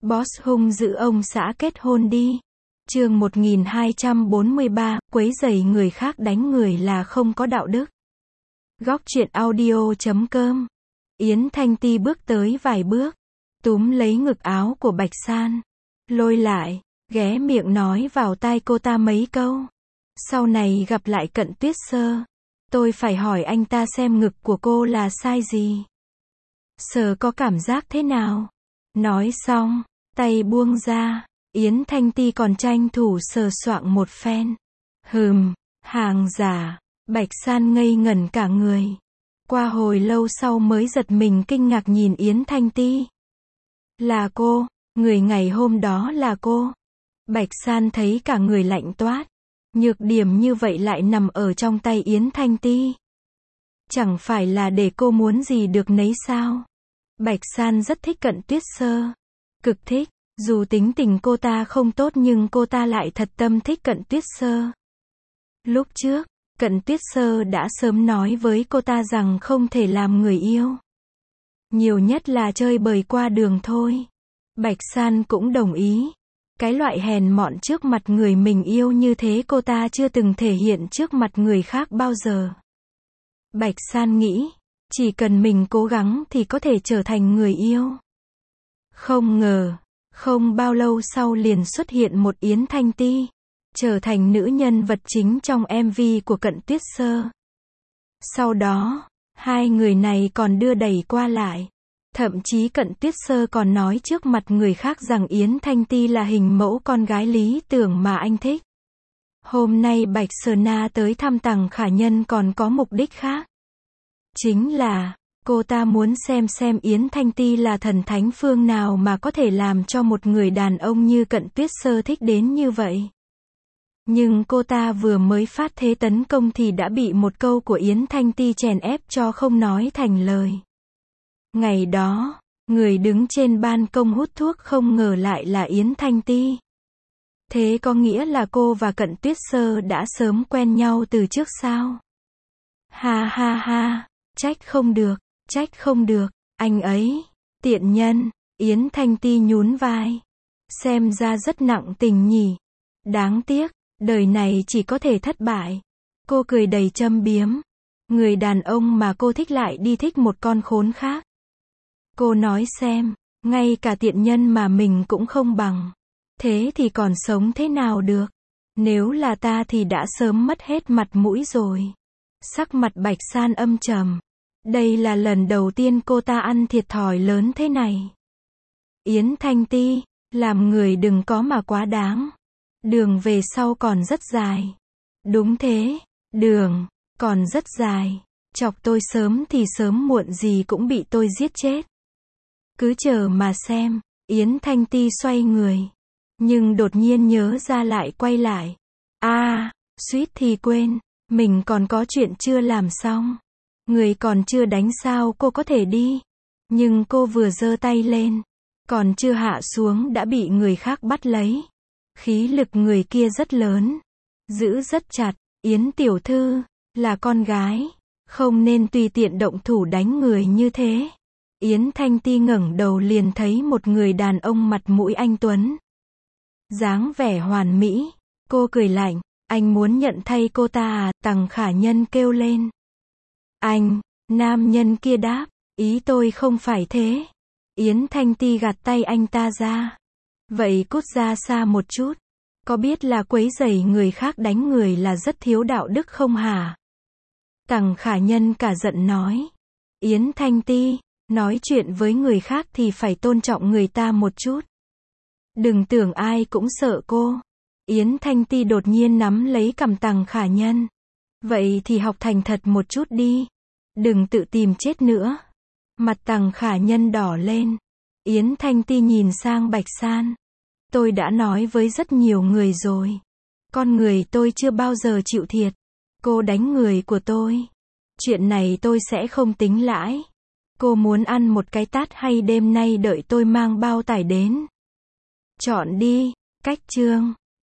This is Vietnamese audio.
Boss hung dữ ông xã kết hôn đi. Chương 1243, quấy rầy người khác đánh người là không có đạo đức. Góc truyện audio.com. Yến Thanh Ti bước tới vài bước, túm lấy ngực áo của Bạch San, lôi lại, ghé miệng nói vào tai cô ta mấy câu. Sau này gặp lại Cận Tuyết Sơ, tôi phải hỏi anh ta xem ngực của cô là size gì. Sờ có cảm giác thế nào? Nói xong, tay buông ra, Yến Thanh Ti còn tranh thủ sờ soạng một phen. Hàng giả. Bạch San ngây ngẩn cả người. Qua hồi lâu sau mới giật mình kinh ngạc nhìn Yến Thanh Ti. Là cô, người ngày hôm đó là cô. Bạch San thấy cả người lạnh toát. Nhược điểm như vậy lại nằm ở trong tay Yến Thanh Ti. Chẳng phải là để cô muốn gì được nấy sao? Bạch San rất thích Cận Tuyết Sơ. Cực thích, dù tính tình cô ta không tốt nhưng cô ta lại thật tâm thích Cận Tuyết Sơ. Lúc trước, Cận Tuyết Sơ đã sớm nói với cô ta rằng không thể làm người yêu. Nhiều nhất là chơi bời qua đường thôi. Bạch San cũng đồng ý. Cái loại hèn mọn trước mặt người mình yêu như thế cô ta chưa từng thể hiện trước mặt người khác bao giờ. Bạch San nghĩ, chỉ cần mình cố gắng thì có thể trở thành người yêu. Không ngờ, không bao lâu sau liền xuất hiện một Yến Thanh Ti, trở thành nữ nhân vật chính trong MV của Cận Tuyết Sơ. Sau đó, hai người này còn đưa đẩy qua lại. Thậm chí Cận Tuyết Sơ còn nói trước mặt người khác rằng Yến Thanh Ti là hình mẫu con gái lý tưởng mà anh thích. Hôm nay Bạch Sơ Na tới thăm Tằng Khả Nhân còn có mục đích khác. Chính là, cô ta muốn xem Yến Thanh Ti là thần thánh phương nào mà có thể làm cho một người đàn ông như Cận Tuyết Sơ thích đến như vậy. Nhưng cô ta vừa mới phát thế tấn công thì đã bị một câu của Yến Thanh Ti chèn ép cho không nói thành lời. Ngày đó, người đứng trên ban công hút thuốc không ngờ lại là Yến Thanh Ti. Thế có nghĩa là cô và Cận Tuyết Sơ đã sớm quen nhau từ trước sao? Ha ha ha, trách không được, anh ấy, tiện nhân. Yến Thanh Ti nhún vai. Xem ra rất nặng tình nhỉ. Đáng tiếc, đời này chỉ có thể thất bại. Cô cười đầy châm biếm. Người đàn ông mà cô thích lại đi thích một con khốn khác. Cô nói xem, ngay cả tiện nhân mà mình cũng không bằng. Thế thì còn sống thế nào được? Nếu là ta thì đã sớm mất hết mặt mũi rồi. Sắc mặt Bạch San âm trầm. Đây là lần đầu tiên cô ta ăn thiệt thòi lớn thế này. Yến Thanh Ti, làm người đừng có mà quá đáng. Đường về sau còn rất dài. Đúng thế, đường còn rất dài. Chọc tôi sớm thì sớm muộn gì cũng bị tôi giết chết. Cứ chờ mà xem. Yến Thanh Ti xoay người. Nhưng đột nhiên nhớ ra lại quay lại. Suýt thì quên. Mình còn có chuyện chưa làm xong. Người còn chưa đánh sao cô có thể đi. Nhưng cô vừa giơ tay lên. Còn chưa hạ xuống đã bị người khác bắt lấy. Khí lực người kia rất lớn. Giữ rất chặt. Yến tiểu thư, là con gái. Không nên tùy tiện động thủ đánh người như thế. Yến Thanh Ti ngẩng đầu liền thấy một người đàn ông mặt mũi anh tuấn. Dáng vẻ hoàn mỹ. Cô cười lạnh. Anh muốn nhận thay cô ta à? Tằng Khả Nhân kêu lên. Anh, nam nhân kia đáp. Ý tôi không phải thế. Yến Thanh Ti gạt tay anh ta ra. Vậy cút ra xa một chút. Có biết là quấy rầy người khác đánh người là rất thiếu đạo đức không hả? Tằng Khả Nhân cả giận nói. Yến Thanh Ti, nói chuyện với người khác thì phải tôn trọng người ta một chút. Đừng tưởng ai cũng sợ cô. Yến Thanh Ti đột nhiên nắm lấy cằm Tằng Khả Nhân. Vậy thì học thành thật một chút đi. Đừng tự tìm chết nữa. Mặt Tằng Khả Nhân đỏ lên. Yến Thanh Ti nhìn sang Bạch San. Tôi đã nói với rất nhiều người rồi. Con người tôi chưa bao giờ chịu thiệt. Cô đánh người của tôi. Chuyện này tôi sẽ không tính lãi. Cô muốn ăn một cái tát hay đêm nay đợi tôi mang bao tải đến? Chọn đi. Cách chương